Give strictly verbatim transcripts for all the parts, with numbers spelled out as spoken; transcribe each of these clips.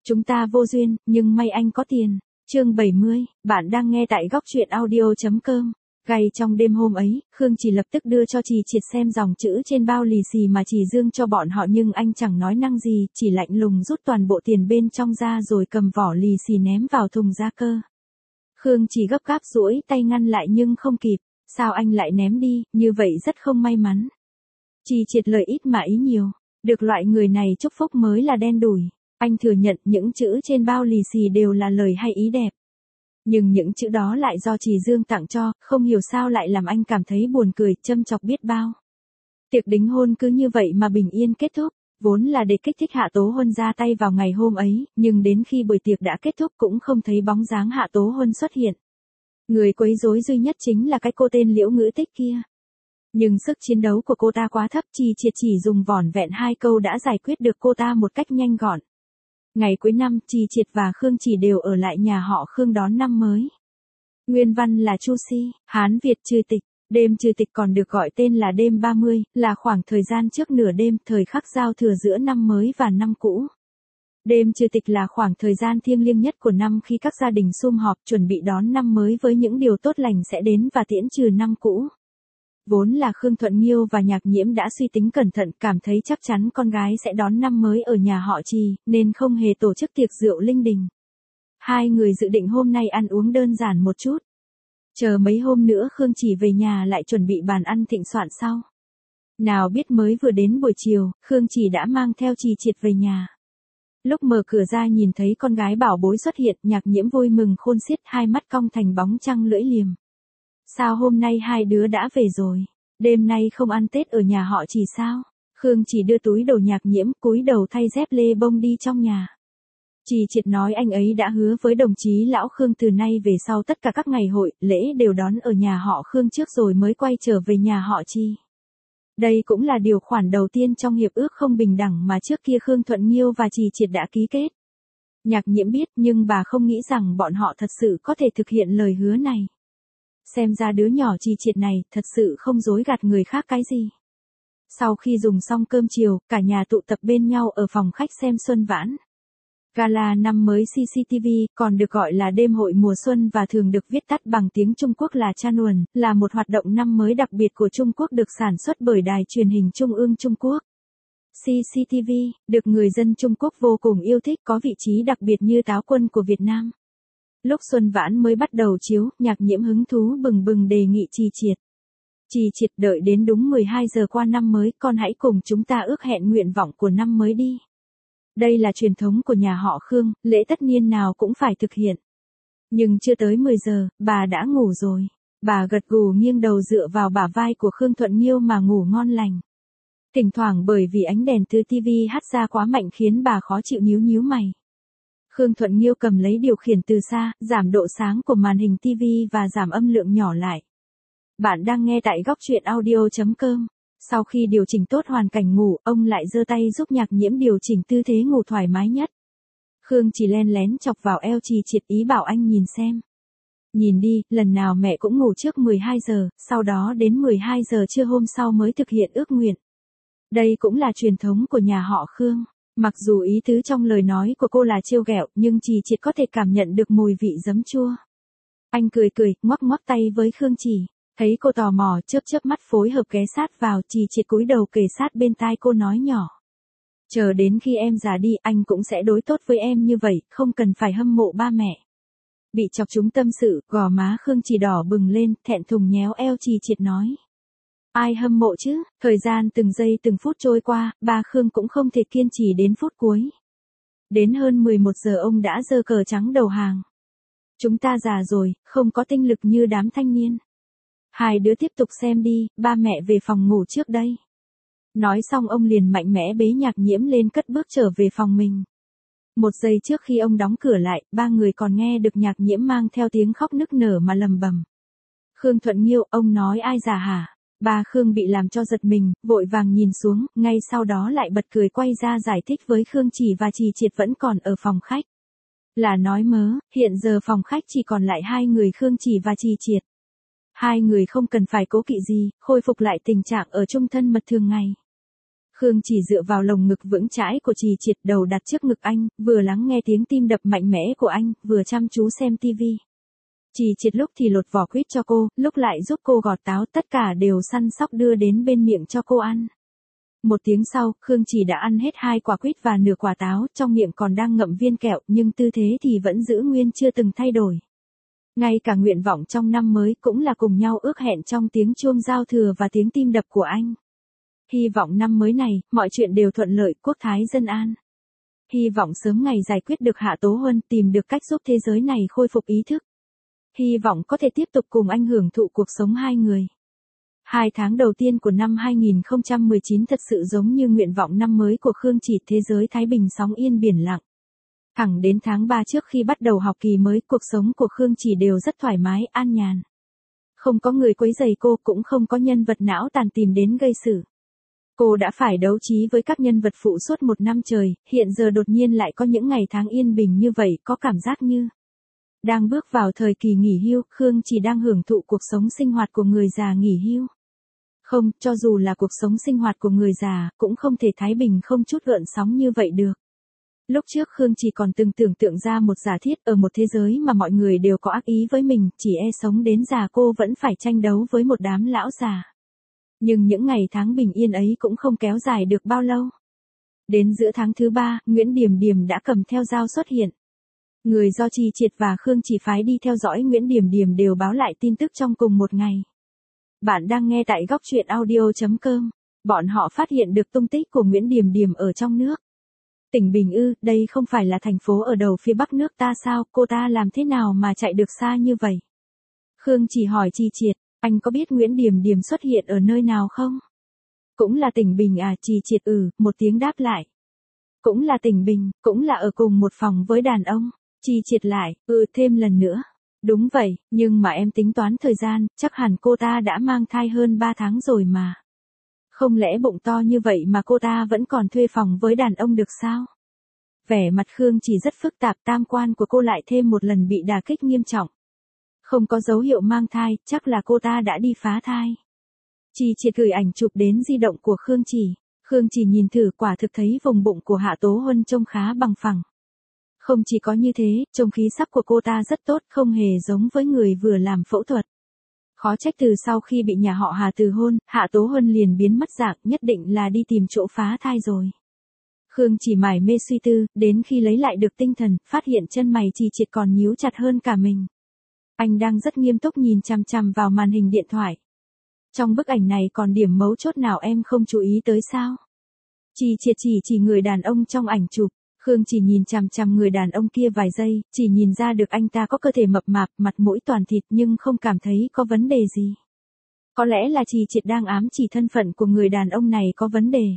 Chúng ta vô duyên, nhưng may anh có tiền. Chương bảy mươi, bạn đang nghe tại góc truyện audio chấm com. Gay trong đêm hôm ấy, Khương Chỉ lập tức đưa cho Trì Triệt xem dòng chữ trên bao lì xì mà Trì Dương cho bọn họ, nhưng anh chẳng nói năng gì, chỉ lạnh lùng rút toàn bộ tiền bên trong ra rồi cầm vỏ lì xì ném vào thùng gia cơ. Khương Chỉ gấp gáp duỗi tay ngăn lại nhưng không kịp. Sao anh lại ném đi, như vậy rất không may mắn. Trì Triệt lời ít mà ý nhiều, được loại người này chúc phúc mới là đen đủi. Anh thừa nhận những chữ trên bao lì xì đều là lời hay ý đẹp. Nhưng những chữ đó lại do Trì Dương tặng cho, không hiểu sao lại làm anh cảm thấy buồn cười, châm chọc biết bao. Tiệc đính hôn cứ như vậy mà bình yên kết thúc, vốn là để kích thích Hạ Tố Huân ra tay vào ngày hôm ấy, nhưng đến khi buổi tiệc đã kết thúc cũng không thấy bóng dáng Hạ Tố Huân xuất hiện. Người quấy rối duy nhất chính là cái cô tên Liễu Ngữ Tích kia. Nhưng sức chiến đấu của cô ta quá thấp, Trì Triệt chỉ dùng vỏn vẹn hai câu đã giải quyết được cô ta một cách nhanh gọn. Ngày cuối năm, Trì Triệt và Khương Chỉ đều ở lại nhà họ Khương đón năm mới. Nguyên văn là Chu Si, Hán Việt trừ tịch. Đêm trừ tịch còn được gọi tên là đêm ba mươi, là khoảng thời gian trước nửa đêm, thời khắc giao thừa giữa năm mới và năm cũ. Đêm trừ tịch là khoảng thời gian thiêng liêng nhất của năm khi các gia đình sum họp chuẩn bị đón năm mới với những điều tốt lành sẽ đến và tiễn trừ năm cũ. Vốn là Khương Thuận Nghiêu và Nhạc Nhiễm đã suy tính cẩn thận, cảm thấy chắc chắn con gái sẽ đón năm mới ở nhà họ Trì, nên không hề tổ chức tiệc rượu linh đình. Hai người dự định hôm nay ăn uống đơn giản một chút. Chờ mấy hôm nữa Khương Chỉ về nhà lại chuẩn bị bàn ăn thịnh soạn sau. Nào biết mới vừa đến buổi chiều, Khương Chỉ đã mang theo Trì Triệt về nhà. Lúc mở cửa ra nhìn thấy con gái bảo bối xuất hiện, Nhạc Nhiễm vui mừng khôn xiết, hai mắt cong thành bóng trăng lưỡi liềm. Sao hôm nay hai đứa đã về rồi? Đêm nay không ăn Tết ở nhà họ Trì sao? Khương Chỉ đưa túi đồ Nhạc Nhiễm, cúi đầu thay dép lê bông đi trong nhà. Trì Triệt nói anh ấy đã hứa với đồng chí lão Khương từ nay về sau tất cả các ngày hội, lễ đều đón ở nhà họ Khương trước rồi mới quay trở về nhà họ Trì. Đây cũng là điều khoản đầu tiên trong hiệp ước không bình đẳng mà trước kia Khương Thuận Nghiêu và Trì Triệt đã ký kết. Nhạc Nhiễm biết nhưng bà không nghĩ rằng bọn họ thật sự có thể thực hiện lời hứa này. Xem ra đứa nhỏ Trì Triệt này thật sự không dối gạt người khác cái gì. Sau khi dùng xong cơm chiều, cả nhà tụ tập bên nhau ở phòng khách xem xuân vãn. Gala năm mới xê xê tê vê, còn được gọi là đêm hội mùa xuân và thường được viết tắt bằng tiếng Trung Quốc là Chanuan, là một hoạt động năm mới đặc biệt của Trung Quốc được sản xuất bởi đài truyền hình Trung ương Trung Quốc. xê xê tê vê, được người dân Trung Quốc vô cùng yêu thích, có vị trí đặc biệt như táo quân của Việt Nam. Lúc xuân vãn mới bắt đầu chiếu, Nhạc Nhiễm hứng thú bừng bừng đề nghị Trì Triệt. Trì Triệt, đợi đến đúng mười hai giờ qua năm mới, con hãy cùng chúng ta ước hẹn nguyện vọng của năm mới đi. Đây là truyền thống của nhà họ Khương, lễ tất niên nào cũng phải thực hiện. Nhưng chưa tới mười giờ, bà đã ngủ rồi. Bà gật gù nghiêng đầu dựa vào bả vai của Khương Thuận Nghiêu mà ngủ ngon lành. Thỉnh thoảng bởi vì ánh đèn từ ti vi hắt ra quá mạnh khiến bà khó chịu nhíu nhíu mày. Khương Thuận Nghiêu cầm lấy điều khiển từ xa, giảm độ sáng của màn hình ti vi và giảm âm lượng nhỏ lại. Bạn đang nghe tại góc truyện audio chấm com. Sau khi điều chỉnh tốt hoàn cảnh ngủ, ông lại giơ tay giúp Nhạc Nhiễm điều chỉnh tư thế ngủ thoải mái nhất. Khương chỉ len lén chọc vào eo Trì Triệt, ý bảo anh nhìn xem. Nhìn đi, lần nào mẹ cũng ngủ trước mười hai giờ, sau đó đến mười hai giờ trưa hôm sau mới thực hiện ước nguyện. Đây cũng là truyền thống của nhà họ Khương. Mặc dù ý tứ trong lời nói của cô là trêu ghẹo, nhưng Trì Triệt có thể cảm nhận được mùi vị giấm chua. Anh cười cười, ngoắc ngoắc tay với Khương Chỉ. Thấy cô tò mò, chớp chớp mắt phối hợp ghé sát vào, Trì Triệt cúi đầu kề sát bên tai cô nói nhỏ. Chờ đến khi em già đi, anh cũng sẽ đối tốt với em như vậy, không cần phải hâm mộ ba mẹ. Bị chọc chúng tâm sự, gò má Khương Chỉ đỏ bừng lên, thẹn thùng nhéo eo Trì Triệt nói. Ai hâm mộ chứ, thời gian từng giây từng phút trôi qua, ba Khương cũng không thể kiên trì đến phút cuối. Đến hơn mười một giờ ông đã giơ cờ trắng đầu hàng. Chúng ta già rồi, không có tinh lực như đám thanh niên. Hai đứa tiếp tục xem đi, ba mẹ về phòng ngủ trước đây. Nói xong ông liền mạnh mẽ bế Nhạc Nhiễm lên cất bước trở về phòng mình. Một giây trước khi ông đóng cửa lại, ba người còn nghe được Nhạc Nhiễm mang theo tiếng khóc nức nở mà lầm bầm. Khương Thuận Nghiêu, ông nói ai già hả? Ba Khương bị làm cho giật mình, vội vàng nhìn xuống, ngay sau đó lại bật cười quay ra giải thích với Khương Chỉ và Trì Triệt vẫn còn ở phòng khách. Là nói mớ, hiện giờ phòng khách chỉ còn lại hai người Khương Chỉ và Trì Triệt. Hai người không cần phải cố kỵ gì, khôi phục lại tình trạng ở chung thân mật thường ngày. Khương Chỉ dựa vào lồng ngực vững chãi của Trì Triệt, đầu đặt trước ngực anh, vừa lắng nghe tiếng tim đập mạnh mẽ của anh, vừa chăm chú xem tivi. Trì Triệt lúc thì lột vỏ quýt cho cô, lúc lại giúp cô gọt táo, tất cả đều săn sóc đưa đến bên miệng cho cô ăn. Một tiếng sau, Khương Chỉ đã ăn hết hai quả quýt và nửa quả táo, trong miệng còn đang ngậm viên kẹo, nhưng tư thế thì vẫn giữ nguyên chưa từng thay đổi. Ngay cả nguyện vọng trong năm mới cũng là cùng nhau ước hẹn trong tiếng chuông giao thừa và tiếng tim đập của anh. Hy vọng năm mới này, mọi chuyện đều thuận lợi, quốc thái dân an. Hy vọng sớm ngày giải quyết được Hạ Tố Huân, tìm được cách giúp thế giới này khôi phục ý thức. Hy vọng có thể tiếp tục cùng anh hưởng thụ cuộc sống hai người. Hai tháng đầu tiên của năm hai nghìn không trăm mười chín thật sự giống như nguyện vọng năm mới của Khương Chỉ, thế giới thái bình sóng yên biển lặng. Thẳng đến tháng ba trước khi bắt đầu học kỳ mới, cuộc sống của Khương Chỉ đều rất thoải mái, an nhàn. Không có người quấy rầy cô, cũng không có nhân vật não tàn tìm đến gây sự. Cô đã phải đấu trí với các nhân vật phụ suốt một năm trời, hiện giờ đột nhiên lại có những ngày tháng yên bình như vậy, có cảm giác như đang bước vào thời kỳ nghỉ hưu. Khương Chỉ đang hưởng thụ cuộc sống sinh hoạt của người già nghỉ hưu. Không, cho dù là cuộc sống sinh hoạt của người già, cũng không thể thái bình không chút gợn sóng như vậy được. Lúc trước Khương Chỉ còn từng tưởng tượng ra một giả thiết, ở một thế giới mà mọi người đều có ác ý với mình, chỉ e sống đến già cô vẫn phải tranh đấu với một đám lão già. Nhưng những ngày tháng bình yên ấy cũng không kéo dài được bao lâu. Đến giữa tháng thứ ba, Nguyễn Điềm Điềm đã cầm theo dao xuất hiện. Người do Trì Triệt và Khương Chỉ phái đi theo dõi Nguyễn Điềm Điềm đều báo lại tin tức trong cùng một ngày. Bạn đang nghe tại góc truyện audio chấm com. Bọn họ phát hiện được tung tích của Nguyễn Điềm Điềm ở trong nước. Tỉnh Bình ư, đây không phải là thành phố ở đầu phía bắc nước ta sao, cô ta làm thế nào mà chạy được xa như vậy? Khương Chỉ hỏi Trì Triệt, anh có biết Nguyễn Điềm Điềm xuất hiện ở nơi nào không? Cũng là tỉnh Bình à? Trì Triệt ừ, một tiếng đáp lại. Cũng là tỉnh Bình, cũng là ở cùng một phòng với đàn ông. Trì Triệt lại, ừ thêm lần nữa. Đúng vậy, nhưng mà em tính toán thời gian, chắc hẳn cô ta đã mang thai hơn ba tháng rồi mà. Không lẽ bụng to như vậy mà cô ta vẫn còn thuê phòng với đàn ông được sao? Vẻ mặt Khương Chỉ rất phức tạp, tam quan của cô lại thêm một lần bị đả kích nghiêm trọng. Không có dấu hiệu mang thai, chắc là cô ta đã đi phá thai. Trì Triệt gửi ảnh chụp đến di động của Khương Chỉ. Khương Chỉ nhìn thử, quả thực thấy vùng bụng của Hạ Tố Huân trông khá bằng phẳng. Không chỉ có như thế, trông khí sắc của cô ta rất tốt, không hề giống với người vừa làm phẫu thuật. Khó trách từ sau khi bị nhà họ Hà từ hôn, Hạ Tố Huân liền biến mất dạng, nhất định là đi tìm chỗ phá thai rồi. Khương Chỉ mải mê suy tư, đến khi lấy lại được tinh thần, phát hiện chân mày Trì Triệt còn nhíu chặt hơn cả mình. Anh đang rất nghiêm túc nhìn chằm chằm vào màn hình điện thoại. Trong bức ảnh này còn điểm mấu chốt nào em không chú ý tới sao? Trì Triệt chỉ chỉ người đàn ông trong ảnh chụp. Khương Chỉ nhìn chằm chằm người đàn ông kia vài giây, chỉ nhìn ra được anh ta có cơ thể mập mạp, mặt mũi toàn thịt nhưng không cảm thấy có vấn đề gì. Có lẽ là Trì Triệt đang ám chỉ thân phận của người đàn ông này có vấn đề.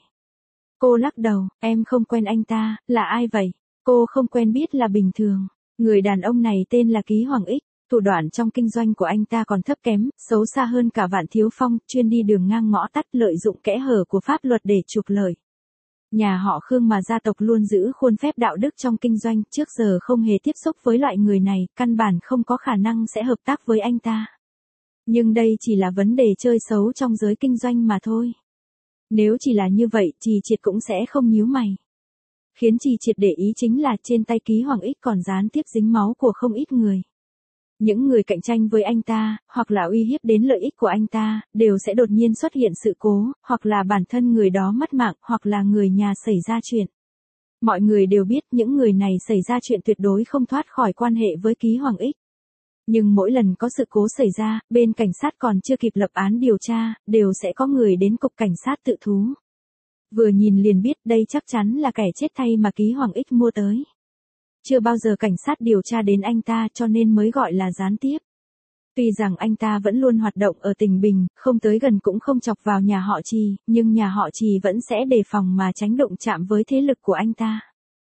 Cô lắc đầu, em không quen anh ta, là ai vậy? Cô không quen biết là bình thường. Người đàn ông này tên là Ký Hoàng Ích, thủ đoạn trong kinh doanh của anh ta còn thấp kém, xấu xa hơn cả Vạn Thiếu Phong, chuyên đi đường ngang ngõ tắt, lợi dụng kẽ hở của pháp luật để trục lợi. Nhà họ Khương mà gia tộc luôn giữ khuôn phép đạo đức trong kinh doanh, trước giờ không hề tiếp xúc với loại người này, căn bản không có khả năng sẽ hợp tác với anh ta. Nhưng đây chỉ là vấn đề chơi xấu trong giới kinh doanh mà thôi. Nếu chỉ là như vậy, Trì Triệt cũng sẽ không nhíu mày. Khiến Trì Triệt để ý chính là trên tay Ký Hoàng Ích còn gián tiếp dính máu của không ít người. Những người cạnh tranh với anh ta, hoặc là uy hiếp đến lợi ích của anh ta, đều sẽ đột nhiên xuất hiện sự cố, hoặc là bản thân người đó mất mạng, hoặc là người nhà xảy ra chuyện. Mọi người đều biết những người này xảy ra chuyện tuyệt đối không thoát khỏi quan hệ với Ký Hoàng Ích. Nhưng mỗi lần có sự cố xảy ra, bên cảnh sát còn chưa kịp lập án điều tra, đều sẽ có người đến cục cảnh sát tự thú. Vừa nhìn liền biết đây chắc chắn là kẻ chết thay mà Ký Hoàng Ích mua tới. Chưa bao giờ cảnh sát điều tra đến anh ta cho nên mới gọi là gián tiếp. Tuy rằng anh ta vẫn luôn hoạt động ở tỉnh Bình, không tới gần cũng không chọc vào nhà họ Trì, nhưng nhà họ Trì vẫn sẽ đề phòng mà tránh đụng chạm với thế lực của anh ta.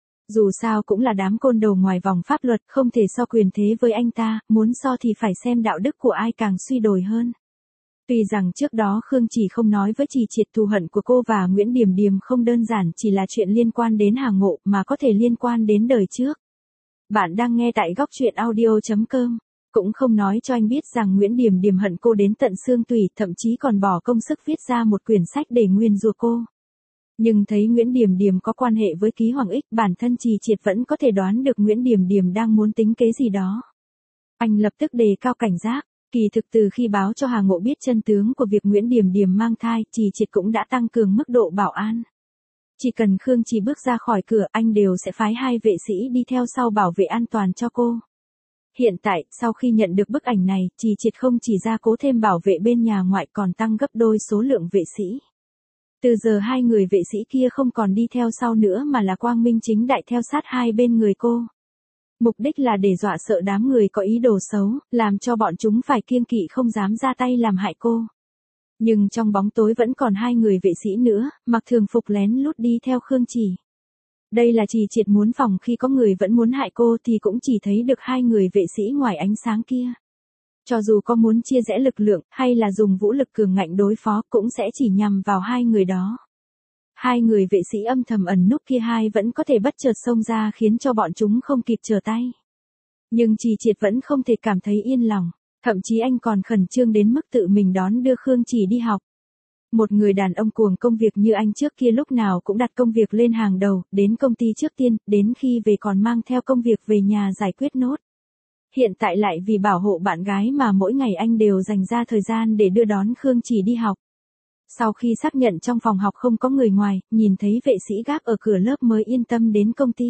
Dù sao cũng là đám côn đồ ngoài vòng pháp luật, không thể so quyền thế với anh ta, muốn so thì phải xem đạo đức của ai càng suy đồi hơn. Tuy rằng trước đó Khương Chỉ không nói với Trì Triệt thù hận của cô và Nguyễn Điềm Điềm không đơn giản chỉ là chuyện liên quan đến Hà Ngộ mà có thể liên quan đến đời trước. Bạn đang nghe tại góc truyện audio chấm com. Cũng không nói cho anh biết rằng Nguyễn Điềm Điềm hận cô đến tận xương tủy, thậm chí còn bỏ công sức viết ra một quyển sách để nguyền rủa cô. Nhưng thấy Nguyễn Điềm Điềm có quan hệ với Ký Hoàng Ích, bản thân Trì Triệt vẫn có thể đoán được Nguyễn Điềm Điềm đang muốn tính kế gì đó. Anh lập tức đề cao cảnh giác, kỳ thực từ khi báo cho Hà Ngộ biết chân tướng của việc Nguyễn Điềm Điềm mang thai, Trì Triệt cũng đã tăng cường mức độ bảo an. Chỉ cần Khương Trì bước ra khỏi cửa, anh đều sẽ phái hai vệ sĩ đi theo sau bảo vệ an toàn cho cô. Hiện tại, sau khi nhận được bức ảnh này, Trì Triệt không chỉ gia cố thêm bảo vệ bên nhà ngoại còn tăng gấp đôi số lượng vệ sĩ. Từ giờ hai người vệ sĩ kia không còn đi theo sau nữa mà là quang minh chính đại theo sát hai bên người cô. Mục đích là để dọa sợ đám người có ý đồ xấu, làm cho bọn chúng phải kiêng kỵ không dám ra tay làm hại cô. Nhưng trong bóng tối vẫn còn hai người vệ sĩ nữa, mặc thường phục lén lút đi theo Khương Trì. Đây là Trì Triệt muốn phòng khi có người vẫn muốn hại cô thì cũng chỉ thấy được hai người vệ sĩ ngoài ánh sáng kia. Cho dù có muốn chia rẽ lực lượng, hay là dùng vũ lực cường ngạnh đối phó, cũng sẽ chỉ nhằm vào hai người đó. Hai người vệ sĩ âm thầm ẩn núp kia hai vẫn có thể bất chợt xông ra khiến cho bọn chúng không kịp trở tay. Nhưng Trì Triệt vẫn không thể cảm thấy yên lòng, thậm chí anh còn khẩn trương đến mức tự mình đón đưa Khương Trì đi học. Một người đàn ông cuồng công việc như anh trước kia lúc nào cũng đặt công việc lên hàng đầu, đến công ty trước tiên, đến khi về còn mang theo công việc về nhà giải quyết nốt. Hiện tại lại vì bảo hộ bạn gái mà mỗi ngày anh đều dành ra thời gian để đưa đón Khương Trì đi học. Sau khi xác nhận trong phòng học không có người ngoài, nhìn thấy vệ sĩ gác ở cửa lớp mới yên tâm đến công ty.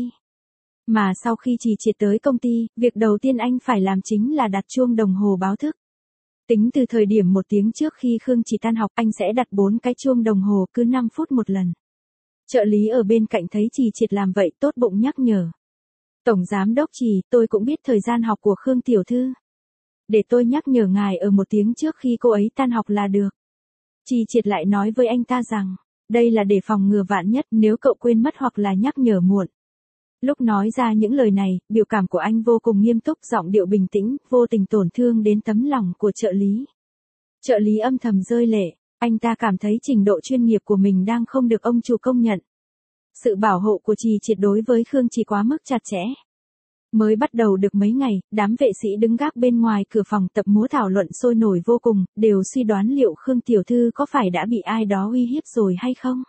Mà sau khi Trì Triệt tới công ty, việc đầu tiên anh phải làm chính là đặt chuông đồng hồ báo thức. Tính từ thời điểm một tiếng trước khi Khương Trì tan học, anh sẽ đặt bốn cái chuông đồng hồ cứ năm phút một lần. Trợ lý ở bên cạnh thấy Trì Triệt làm vậy tốt bụng nhắc nhở. Tổng giám đốc Trì, tôi cũng biết thời gian học của Khương tiểu thư. Để tôi nhắc nhở ngài ở một tiếng trước khi cô ấy tan học là được. Trì Triệt lại nói với anh ta rằng, đây là để phòng ngừa vạn nhất nếu cậu quên mất hoặc là nhắc nhở muộn. Lúc nói ra những lời này, biểu cảm của anh vô cùng nghiêm túc, giọng điệu bình tĩnh, vô tình tổn thương đến tấm lòng của trợ lý. Trợ lý âm thầm rơi lệ, anh ta cảm thấy trình độ chuyên nghiệp của mình đang không được ông chủ công nhận. Sự bảo hộ của Trì Triệt đối với Khương Trì quá mức chặt chẽ. Mới bắt đầu được mấy ngày, đám vệ sĩ đứng gác bên ngoài cửa phòng tập múa thảo luận sôi nổi vô cùng, đều suy đoán liệu Khương tiểu thư có phải đã bị ai đó uy hiếp rồi hay không.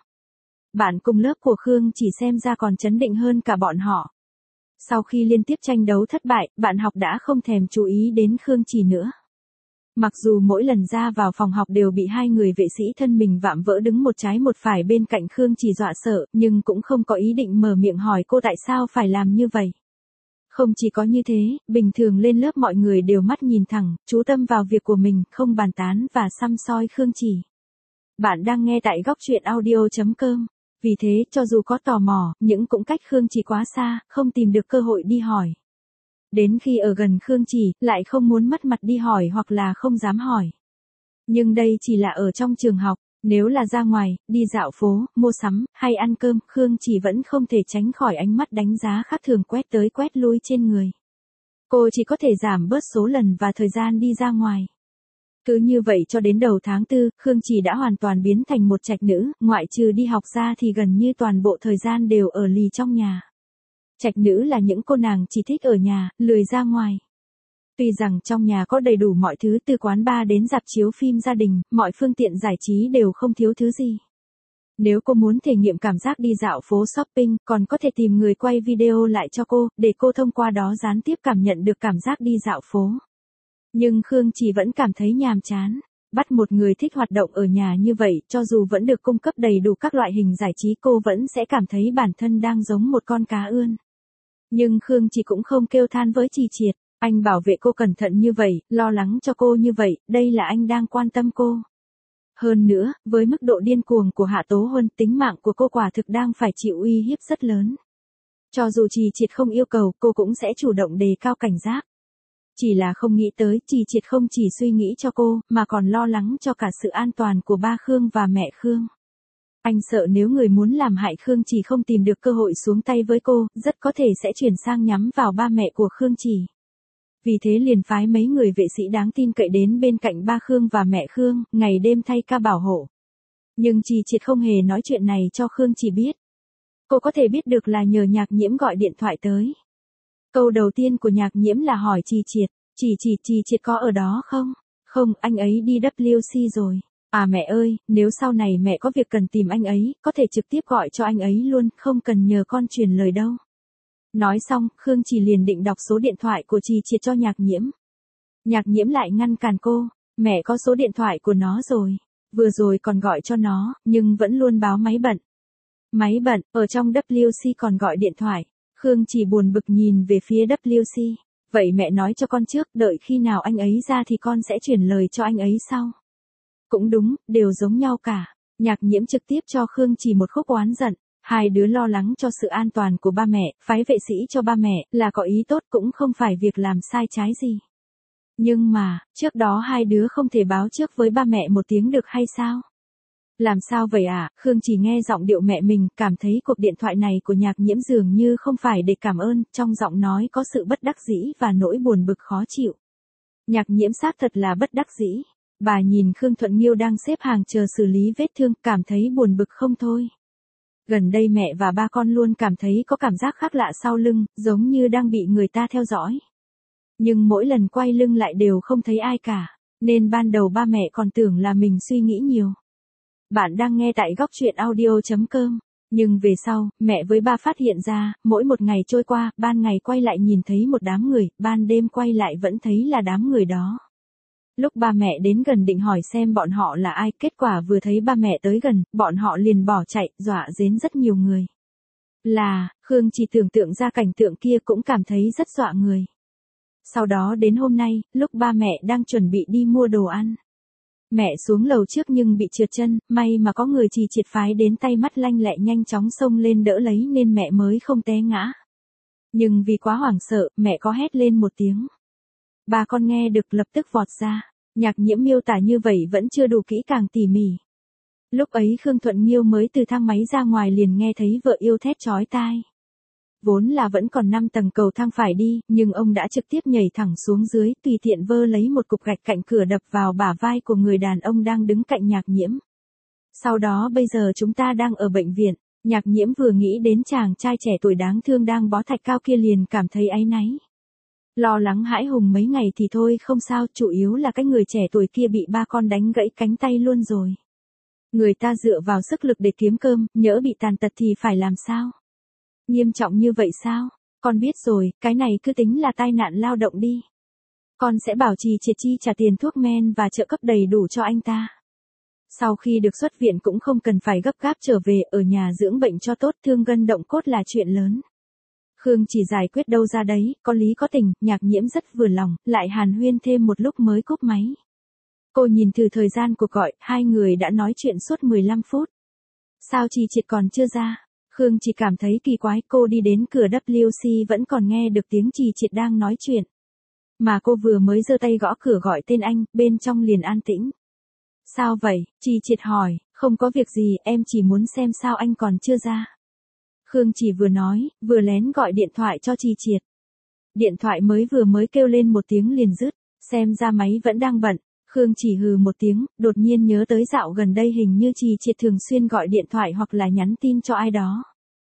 Bạn cùng lớp của Khương chỉ xem ra còn chấn định hơn cả bọn họ. Sau khi liên tiếp tranh đấu thất bại, bạn học đã không thèm chú ý đến Khương Trì nữa. Mặc dù mỗi lần ra vào phòng học đều bị hai người vệ sĩ thân mình vạm vỡ đứng một trái một phải bên cạnh Khương Trì dọa sợ, nhưng cũng không có ý định mở miệng hỏi cô tại sao phải làm như vậy. Không chỉ có như thế, bình thường lên lớp mọi người đều mắt nhìn thẳng, chú tâm vào việc của mình, không bàn tán và săm soi Khương Trì. Bạn đang nghe tại góc truyện audio chấm com. Vì thế, cho dù có tò mò, nhưng cũng cách Khương Trì quá xa, không tìm được cơ hội đi hỏi. Đến khi ở gần Khương Trì, lại không muốn mất mặt đi hỏi hoặc là không dám hỏi. Nhưng đây chỉ là ở trong trường học, nếu là ra ngoài, đi dạo phố, mua sắm, hay ăn cơm, Khương Trì vẫn không thể tránh khỏi ánh mắt đánh giá khác thường quét tới quét lui trên người. Cô chỉ có thể giảm bớt số lần và thời gian đi ra ngoài. Cứ như vậy cho đến đầu tháng tư, Khương Trì đã hoàn toàn biến thành một trạch nữ, ngoại trừ đi học ra thì gần như toàn bộ thời gian đều ở lì trong nhà. Trạch nữ là những cô nàng chỉ thích ở nhà, lười ra ngoài. Tuy rằng trong nhà có đầy đủ mọi thứ từ quán bar đến rạp chiếu phim gia đình, mọi phương tiện giải trí đều không thiếu thứ gì. Nếu cô muốn thể nghiệm cảm giác đi dạo phố shopping, còn có thể tìm người quay video lại cho cô, để cô thông qua đó gián tiếp cảm nhận được cảm giác đi dạo phố. Nhưng Khương Trì vẫn cảm thấy nhàm chán. Bắt một người thích hoạt động ở nhà như vậy, cho dù vẫn được cung cấp đầy đủ các loại hình giải trí cô vẫn sẽ cảm thấy bản thân đang giống một con cá ươn. Nhưng Khương Trì cũng không kêu than với Trì Triệt, anh bảo vệ cô cẩn thận như vậy, lo lắng cho cô như vậy, đây là anh đang quan tâm cô. Hơn nữa, với mức độ điên cuồng của Hạ Tố Huân, tính mạng của cô quả thực đang phải chịu uy hiếp rất lớn. Cho dù Trì Triệt không yêu cầu, cô cũng sẽ chủ động đề cao cảnh giác. Chỉ là không nghĩ tới, Trì Triệt không chỉ suy nghĩ cho cô, mà còn lo lắng cho cả sự an toàn của ba Khương và mẹ Khương. Anh sợ nếu người muốn làm hại Khương Trì không tìm được cơ hội xuống tay với cô, rất có thể sẽ chuyển sang nhắm vào ba mẹ của Khương Trì. Vì thế liền phái mấy người vệ sĩ đáng tin cậy đến bên cạnh ba Khương và mẹ Khương, ngày đêm thay ca bảo hộ. Nhưng Trì Triệt không hề nói chuyện này cho Khương Trì biết. Cô có thể biết được là nhờ Nhạc Nhiễm gọi điện thoại tới. Câu đầu tiên của Nhạc Nhiễm là hỏi Trì Triệt, Trì Trì, Trì Triệt có ở đó không? Không, anh ấy đi vê kép xê rồi. À mẹ ơi, nếu sau này mẹ có việc cần tìm anh ấy, có thể trực tiếp gọi cho anh ấy luôn, không cần nhờ con truyền lời đâu. Nói xong, Khương Trì liền định đọc số điện thoại của Trì Triệt cho Nhạc Nhiễm. Nhạc Nhiễm lại ngăn cản cô, mẹ có số điện thoại của nó rồi. Vừa rồi còn gọi cho nó, nhưng vẫn luôn báo máy bận. Máy bận, ở trong W C còn gọi điện thoại. Khương Trì buồn bực nhìn về phía W C. Vậy mẹ nói cho con trước, đợi khi nào anh ấy ra thì con sẽ chuyển lời cho anh ấy sau. Cũng đúng, đều giống nhau cả. Nhạc Nhiễm trực tiếp cho Khương Trì một khúc oán giận. Hai đứa lo lắng cho sự an toàn của ba mẹ, phái vệ sĩ cho ba mẹ, là có ý tốt cũng không phải việc làm sai trái gì. Nhưng mà, trước đó hai đứa không thể báo trước với ba mẹ một tiếng được hay sao? Làm sao vậy à? Khương chỉ nghe giọng điệu mẹ mình, cảm thấy cuộc điện thoại này của Nhạc Nhiễm dường như không phải để cảm ơn, trong giọng nói có sự bất đắc dĩ và nỗi buồn bực khó chịu. Nhạc Nhiễm xác thật là bất đắc dĩ. Bà nhìn Khương Thuận Nghiêu đang xếp hàng chờ xử lý vết thương, cảm thấy buồn bực không thôi. Gần đây mẹ và ba con luôn cảm thấy có cảm giác khác lạ sau lưng, giống như đang bị người ta theo dõi. Nhưng mỗi lần quay lưng lại đều không thấy ai cả, nên ban đầu ba mẹ còn tưởng là mình suy nghĩ nhiều. Bạn đang nghe tại góc truyện audio chấm com. Nhưng về sau, mẹ với ba phát hiện ra, mỗi một ngày trôi qua, ban ngày quay lại nhìn thấy một đám người, ban đêm quay lại vẫn thấy là đám người đó. Lúc ba mẹ đến gần định hỏi xem bọn họ là ai, kết quả vừa thấy ba mẹ tới gần, bọn họ liền bỏ chạy, dọa dến rất nhiều người. Là, Khương chỉ tưởng tượng ra cảnh tượng kia cũng cảm thấy rất dọa người. Sau đó đến hôm nay, lúc ba mẹ đang chuẩn bị đi mua đồ ăn. Mẹ xuống lầu trước nhưng bị trượt chân, may mà có người Trì Triệt phái đến tay mắt lanh lẹ nhanh chóng xông lên đỡ lấy nên mẹ mới không té ngã. Nhưng vì quá hoảng sợ, mẹ có hét lên một tiếng. Ba con nghe được lập tức vọt ra. Nhạc Nhiễm miêu tả như vậy vẫn chưa đủ kỹ càng tỉ mỉ. Lúc ấy Khương Thuận Nghiêu mới từ thang máy ra ngoài liền nghe thấy vợ yêu thét chói tai. Vốn là vẫn còn năm tầng cầu thang phải đi, nhưng ông đã trực tiếp nhảy thẳng xuống dưới, tùy tiện vơ lấy một cục gạch cạnh cửa đập vào bả vai của người đàn ông đang đứng cạnh Nhạc Nhiễm. Sau đó bây giờ chúng ta đang ở bệnh viện. Nhạc Nhiễm vừa nghĩ đến chàng trai trẻ tuổi đáng thương đang bó thạch cao kia liền cảm thấy áy náy. Lo lắng hãi hùng mấy ngày thì thôi không sao, chủ yếu là cái người trẻ tuổi kia bị ba con đánh gãy cánh tay luôn rồi. Người ta dựa vào sức lực để kiếm cơm, nhỡ bị tàn tật thì phải làm sao? Nghiêm trọng như vậy sao? Con biết rồi, cái này cứ tính là tai nạn lao động đi. Con sẽ bảo Trì Triệt chi trả tiền thuốc men và trợ cấp đầy đủ cho anh ta. Sau khi được xuất viện cũng không cần phải gấp gáp trở về, ở nhà dưỡng bệnh cho tốt, thương gân động cốt là chuyện lớn. Khương chỉ giải quyết đâu ra đấy, có lý có tình, Nhạc Nhiễm rất vừa lòng, lại hàn huyên thêm một lúc mới cúp máy. Cô nhìn thử thời gian cuộc gọi, hai người đã nói chuyện suốt mười lăm phút. Sao Trì Triệt còn chưa ra? Khương chỉ cảm thấy kỳ quái, cô đi đến cửa W C vẫn còn nghe được tiếng Trì Triệt đang nói chuyện. Mà cô vừa mới giơ tay gõ cửa gọi tên anh, bên trong liền an tĩnh. Sao vậy? Trì Triệt hỏi, không có việc gì, em chỉ muốn xem sao anh còn chưa ra. Khương chỉ vừa nói, vừa lén gọi điện thoại cho Trì Triệt. Điện thoại mới vừa mới kêu lên một tiếng liền dứt, xem ra máy vẫn đang bận. Khương chỉ hừ một tiếng, đột nhiên nhớ tới dạo gần đây hình như Trì Triệt thường xuyên gọi điện thoại hoặc là nhắn tin cho ai đó.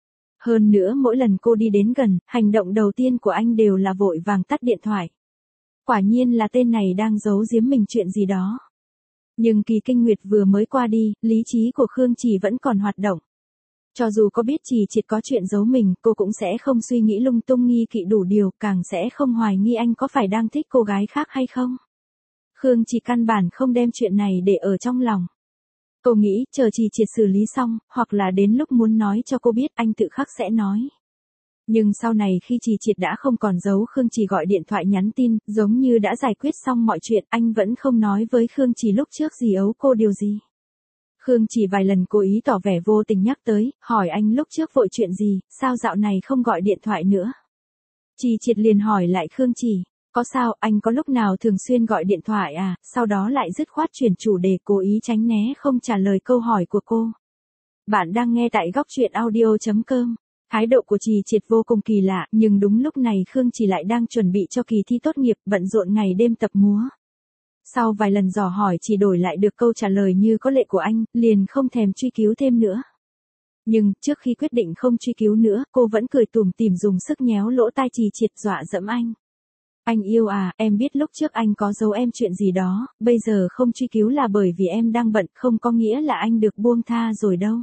Hơn nữa mỗi lần cô đi đến gần, hành động đầu tiên của anh đều là vội vàng tắt điện thoại. Quả nhiên là tên này đang giấu giếm mình chuyện gì đó. Nhưng kỳ kinh nguyệt vừa mới qua đi, lý trí của Khương chỉ vẫn còn hoạt động. Cho dù có biết Trì Triệt có chuyện giấu mình, cô cũng sẽ không suy nghĩ lung tung nghi kỵ đủ điều, càng sẽ không hoài nghi anh có phải đang thích cô gái khác hay không. Khương chỉ căn bản không đem chuyện này để ở trong lòng. Cô nghĩ, chờ Trì Triệt xử lý xong, hoặc là đến lúc muốn nói cho cô biết anh tự khắc sẽ nói. Nhưng sau này khi Trì Triệt đã không còn giấu Khương chỉ gọi điện thoại nhắn tin, giống như đã giải quyết xong mọi chuyện, anh vẫn không nói với Khương chỉ lúc trước gì ấu cô điều gì. Khương chỉ vài lần cố ý tỏ vẻ vô tình nhắc tới, hỏi anh lúc trước vội chuyện gì, sao dạo này không gọi điện thoại nữa. Trì Triệt liền hỏi lại Khương chỉ, có sao, anh có lúc nào thường xuyên gọi điện thoại à, sau đó lại dứt khoát chuyển chủ đề cố ý tránh né không trả lời câu hỏi của cô. Bạn đang nghe tại góc truyện audio chấm com. Thái độ của Trì Triệt vô cùng kỳ lạ, nhưng đúng lúc này Khương chỉ lại đang chuẩn bị cho kỳ thi tốt nghiệp, bận rộn ngày đêm tập múa. Sau vài lần dò hỏi chỉ đổi lại được câu trả lời như có lệ của anh, liền không thèm truy cứu thêm nữa. Nhưng, trước khi quyết định không truy cứu nữa, cô vẫn cười tủm tỉm dùng sức nhéo lỗ tai Trì Triệt dọa dẫm anh. Anh yêu à, em biết lúc trước anh có giấu em chuyện gì đó, bây giờ không truy cứu là bởi vì em đang bận, không có nghĩa là anh được buông tha rồi đâu.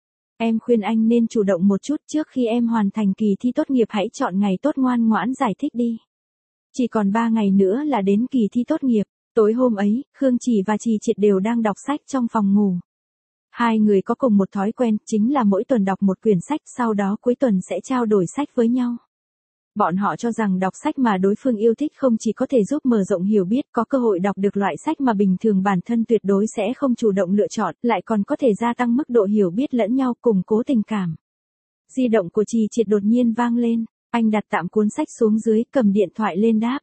Em khuyên anh nên chủ động một chút, trước khi em hoàn thành kỳ thi tốt nghiệp hãy chọn ngày tốt ngoan ngoãn giải thích đi. Chỉ còn ba ngày nữa là đến kỳ thi tốt nghiệp. Tối hôm ấy, Khương Chỉ và Trì Triệt đều đang đọc sách trong phòng ngủ. Hai người có cùng một thói quen, chính là mỗi tuần đọc một quyển sách, sau đó cuối tuần sẽ trao đổi sách với nhau. Bọn họ cho rằng đọc sách mà đối phương yêu thích không chỉ có thể giúp mở rộng hiểu biết, có cơ hội đọc được loại sách mà bình thường bản thân tuyệt đối sẽ không chủ động lựa chọn, lại còn có thể gia tăng mức độ hiểu biết lẫn nhau, củng cố tình cảm. Di động của Trì Triệt đột nhiên vang lên, anh đặt tạm cuốn sách xuống dưới, cầm điện thoại lên đáp.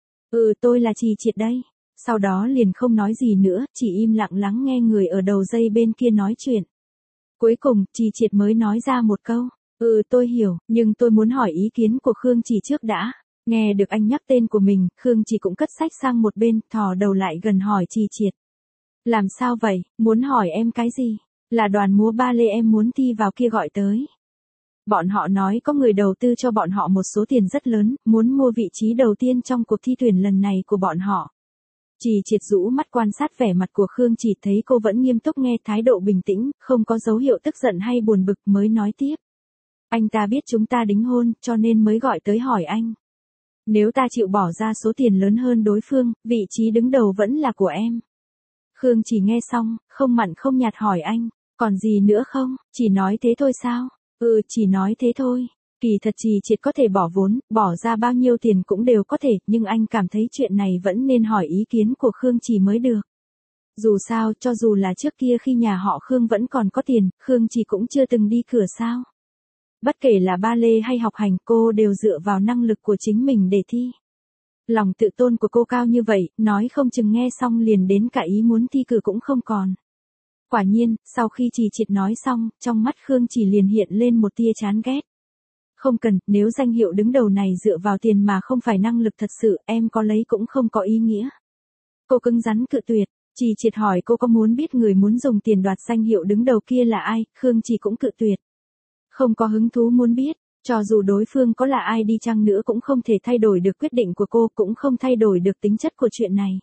Ừ, tôi là Trì Triệt đây. Sau đó liền không nói gì nữa, chỉ im lặng lắng nghe người ở đầu dây bên kia nói chuyện. Cuối cùng, Trì Triệt mới nói ra một câu. Ừ, tôi hiểu, nhưng tôi muốn hỏi ý kiến của Khương Chỉ trước đã. Nghe được anh nhắc tên của mình, Khương Chỉ cũng cất sách sang một bên, thò đầu lại gần hỏi Trì Triệt. Làm sao vậy, muốn hỏi em cái gì? Là đoàn múa ba lê em muốn thi vào kia gọi tới. Bọn họ nói có người đầu tư cho bọn họ một số tiền rất lớn, muốn mua vị trí đầu tiên trong cuộc thi tuyển lần này của bọn họ. Trì Triệt rũ mắt quan sát vẻ mặt của Khương Chỉ, thấy cô vẫn nghiêm túc nghe, thái độ bình tĩnh, không có dấu hiệu tức giận hay buồn bực, mới nói tiếp. Anh ta biết chúng ta đính hôn, cho nên mới gọi tới hỏi anh. Nếu ta chịu bỏ ra số tiền lớn hơn đối phương, vị trí đứng đầu vẫn là của em. Khương Chỉ nghe xong, không mặn không nhạt hỏi anh, còn gì nữa không, chỉ nói thế thôi sao? Ừ, chỉ nói thế thôi. Kỳ thật Trì Triệt có thể bỏ vốn, bỏ ra bao nhiêu tiền cũng đều có thể, nhưng anh cảm thấy chuyện này vẫn nên hỏi ý kiến của Khương Chỉ mới được. Dù sao, cho dù là trước kia khi nhà họ Khương vẫn còn có tiền, Khương Chỉ cũng chưa từng đi cửa sao. Bất kể là ba lê hay học hành, cô đều dựa vào năng lực của chính mình để thi. Lòng tự tôn của cô cao như vậy, nói không chừng nghe xong liền đến cả ý muốn thi cử cũng không còn. Quả nhiên, sau khi Trì Triệt nói xong, trong mắt Khương Chỉ liền hiện lên một tia chán ghét. Không cần, nếu danh hiệu đứng đầu này dựa vào tiền mà không phải năng lực thật sự, em có lấy cũng không có ý nghĩa. Cô cứng rắn cự tuyệt. Trì Triệt hỏi cô có muốn biết người muốn dùng tiền đoạt danh hiệu đứng đầu kia là ai, Khương Chỉ cũng cự tuyệt. Không có hứng thú muốn biết, cho dù đối phương có là ai đi chăng nữa cũng không thể thay đổi được quyết định của cô, cũng không thay đổi được tính chất của chuyện này.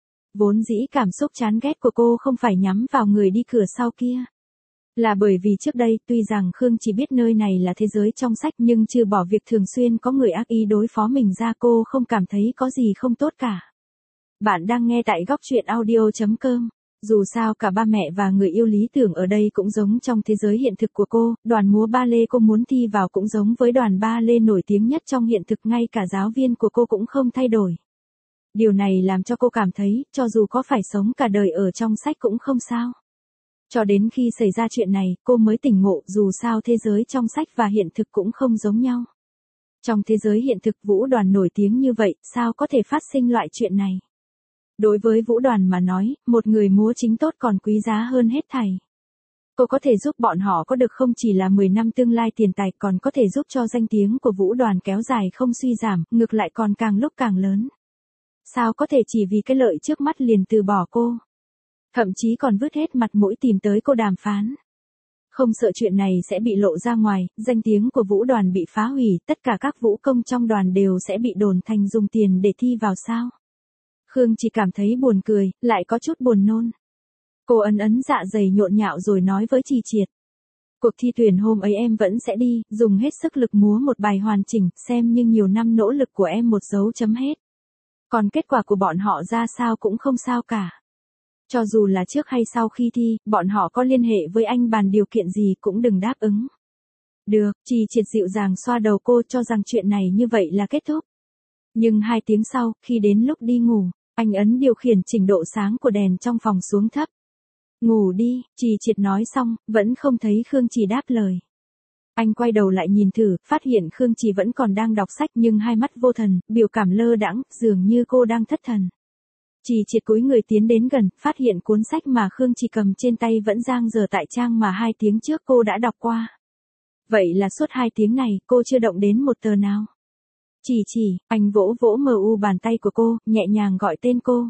Vốn dĩ cảm xúc chán ghét của cô không phải nhắm vào người đi cửa sau kia. Là bởi vì trước đây, tuy rằng Khương Chỉ biết nơi này là thế giới trong sách nhưng trừ bỏ việc thường xuyên có người ác ý đối phó mình ra, cô không cảm thấy có gì không tốt cả. Bạn đang nghe tại góc truyện audio chấm com. Dù sao cả ba mẹ và người yêu lý tưởng ở đây cũng giống trong thế giới hiện thực của cô, đoàn múa ba lê cô muốn thi vào cũng giống với đoàn ba lê nổi tiếng nhất trong hiện thực, ngay cả giáo viên của cô cũng không thay đổi. Điều này làm cho cô cảm thấy, cho dù có phải sống cả đời ở trong sách cũng không sao. Cho đến khi xảy ra chuyện này, cô mới tỉnh ngộ, dù sao thế giới trong sách và hiện thực cũng không giống nhau. Trong thế giới hiện thực Vũ Đoàn nổi tiếng như vậy, sao có thể phát sinh loại chuyện này? Đối với Vũ Đoàn mà nói, một người múa chính tốt còn quý giá hơn hết thảy. Cô có thể giúp bọn họ có được không chỉ là mười năm tương lai tiền tài, còn có thể giúp cho danh tiếng của Vũ Đoàn kéo dài không suy giảm, ngược lại còn càng lúc càng lớn. Sao có thể chỉ vì cái lợi trước mắt liền từ bỏ cô? Thậm chí còn vứt hết mặt mũi tìm tới cô đàm phán. Không sợ chuyện này sẽ bị lộ ra ngoài, danh tiếng của Vũ Đoàn bị phá hủy, tất cả các vũ công trong đoàn đều sẽ bị đồn thành dùng tiền để thi vào sao? Khương chỉ cảm thấy buồn cười, lại có chút buồn nôn. Cô ấn ấn dạ dày nhộn nhạo rồi nói với Trì Triệt. Cuộc thi tuyển hôm ấy em vẫn sẽ đi, dùng hết sức lực múa một bài hoàn chỉnh, xem như nhiều năm nỗ lực của em một dấu chấm hết. Còn kết quả của bọn họ ra sao cũng không sao cả. Cho dù là trước hay sau khi thi, bọn họ có liên hệ với anh bàn điều kiện gì cũng đừng đáp ứng. Được, Trì Triệt dịu dàng xoa đầu cô, cho rằng chuyện này như vậy là kết thúc. Nhưng hai tiếng sau, khi đến lúc đi ngủ, anh ấn điều khiển chỉnh độ sáng của đèn trong phòng xuống thấp. Ngủ đi, Trì Triệt nói xong, vẫn không thấy Khương Chỉ đáp lời. Anh quay đầu lại nhìn thử, phát hiện Khương Chỉ vẫn còn đang đọc sách nhưng hai mắt vô thần, biểu cảm lơ đãng, dường như cô đang thất thần. Trì Triệt cúi người tiến đến gần, phát hiện cuốn sách mà Khương Chỉ cầm trên tay vẫn dang dở tại trang mà hai tiếng trước cô đã đọc qua. Vậy là suốt hai tiếng này, cô chưa động đến một tờ nào. Chỉ chỉ, anh vỗ vỗ mờ u bàn tay của cô, nhẹ nhàng gọi tên cô.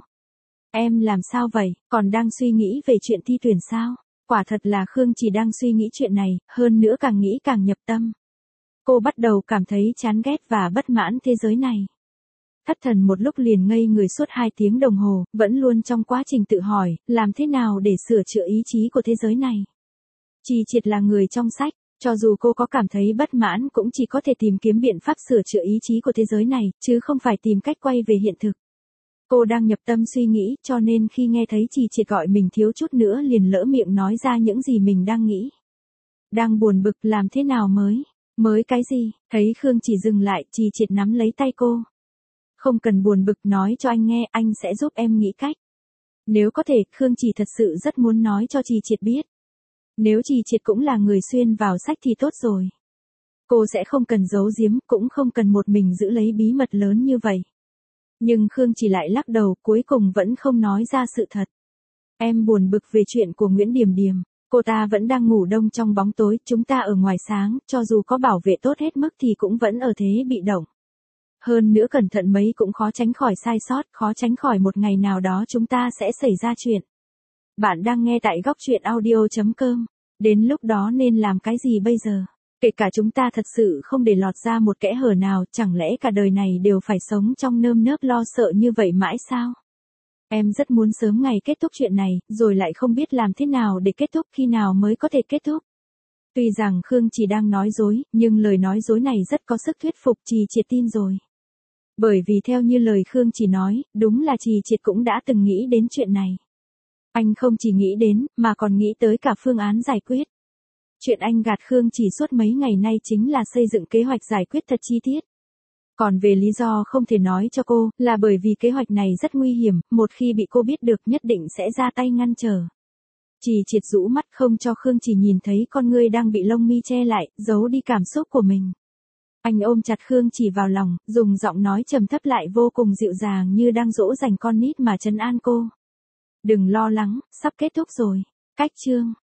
Em làm sao vậy, còn đang suy nghĩ về chuyện thi tuyển sao? Quả thật là Khương Chỉ đang suy nghĩ chuyện này, hơn nữa càng nghĩ càng nhập tâm. Cô bắt đầu cảm thấy chán ghét và bất mãn thế giới này. Thất thần một lúc liền ngây người suốt hai tiếng đồng hồ, vẫn luôn trong quá trình tự hỏi, làm thế nào để sửa chữa ý chí của thế giới này. Trì Triệt là người trong sách, cho dù cô có cảm thấy bất mãn cũng chỉ có thể tìm kiếm biện pháp sửa chữa ý chí của thế giới này, chứ không phải tìm cách quay về hiện thực. Cô đang nhập tâm suy nghĩ, cho nên khi nghe thấy Trì Triệt gọi mình thiếu chút nữa liền lỡ miệng nói ra những gì mình đang nghĩ. Đang buồn bực làm thế nào mới, mới cái gì, thấy Khương Chỉ dừng lại, Trì Triệt nắm lấy tay cô. Không cần buồn bực, nói cho anh nghe, anh sẽ giúp em nghĩ cách. Nếu có thể, Khương Chỉ thật sự rất muốn nói cho Trì Triệt biết. Nếu Trì Triệt cũng là người xuyên vào sách thì tốt rồi. Cô sẽ không cần giấu giếm, cũng không cần một mình giữ lấy bí mật lớn như vậy. Nhưng Khương Chỉ lại lắc đầu, cuối cùng vẫn không nói ra sự thật. Em buồn bực về chuyện của Nguyễn Điềm Điềm. Cô ta vẫn đang ngủ đông trong bóng tối, chúng ta ở ngoài sáng, cho dù có bảo vệ tốt hết mức thì cũng vẫn ở thế bị động. Hơn nữa cẩn thận mấy cũng khó tránh khỏi sai sót, khó tránh khỏi một ngày nào đó chúng ta sẽ xảy ra chuyện. Bạn đang nghe tại góc truyện audio chấm com. Đến lúc đó nên làm cái gì bây giờ? Kể cả chúng ta thật sự không để lọt ra một kẽ hở nào, chẳng lẽ cả đời này đều phải sống trong nơm nớp lo sợ như vậy mãi sao? Em rất muốn sớm ngày kết thúc chuyện này, rồi lại không biết làm thế nào để kết thúc, khi nào mới có thể kết thúc. Tuy rằng Khương Chỉ đang nói dối, nhưng lời nói dối này rất có sức thuyết phục, Trì Triệt tin rồi. Bởi vì theo như lời Khương Chỉ nói, đúng là Trì Triệt cũng đã từng nghĩ đến chuyện này. Anh không chỉ nghĩ đến, mà còn nghĩ tới cả phương án giải quyết. Chuyện anh gạt Khương Chỉ suốt mấy ngày nay chính là xây dựng kế hoạch giải quyết thật chi tiết. Còn về lý do không thể nói cho cô, là bởi vì kế hoạch này rất nguy hiểm, một khi bị cô biết được nhất định sẽ ra tay ngăn trở. Trì Triệt rũ mắt không cho Khương Chỉ nhìn thấy con ngươi đang bị lông mi che lại, giấu đi cảm xúc của mình. Anh ôm chặt Khương Chỉ vào lòng, dùng giọng nói trầm thấp lại vô cùng dịu dàng như đang dỗ dành con nít mà trấn an cô. Đừng lo lắng, sắp kết thúc rồi. Cách chương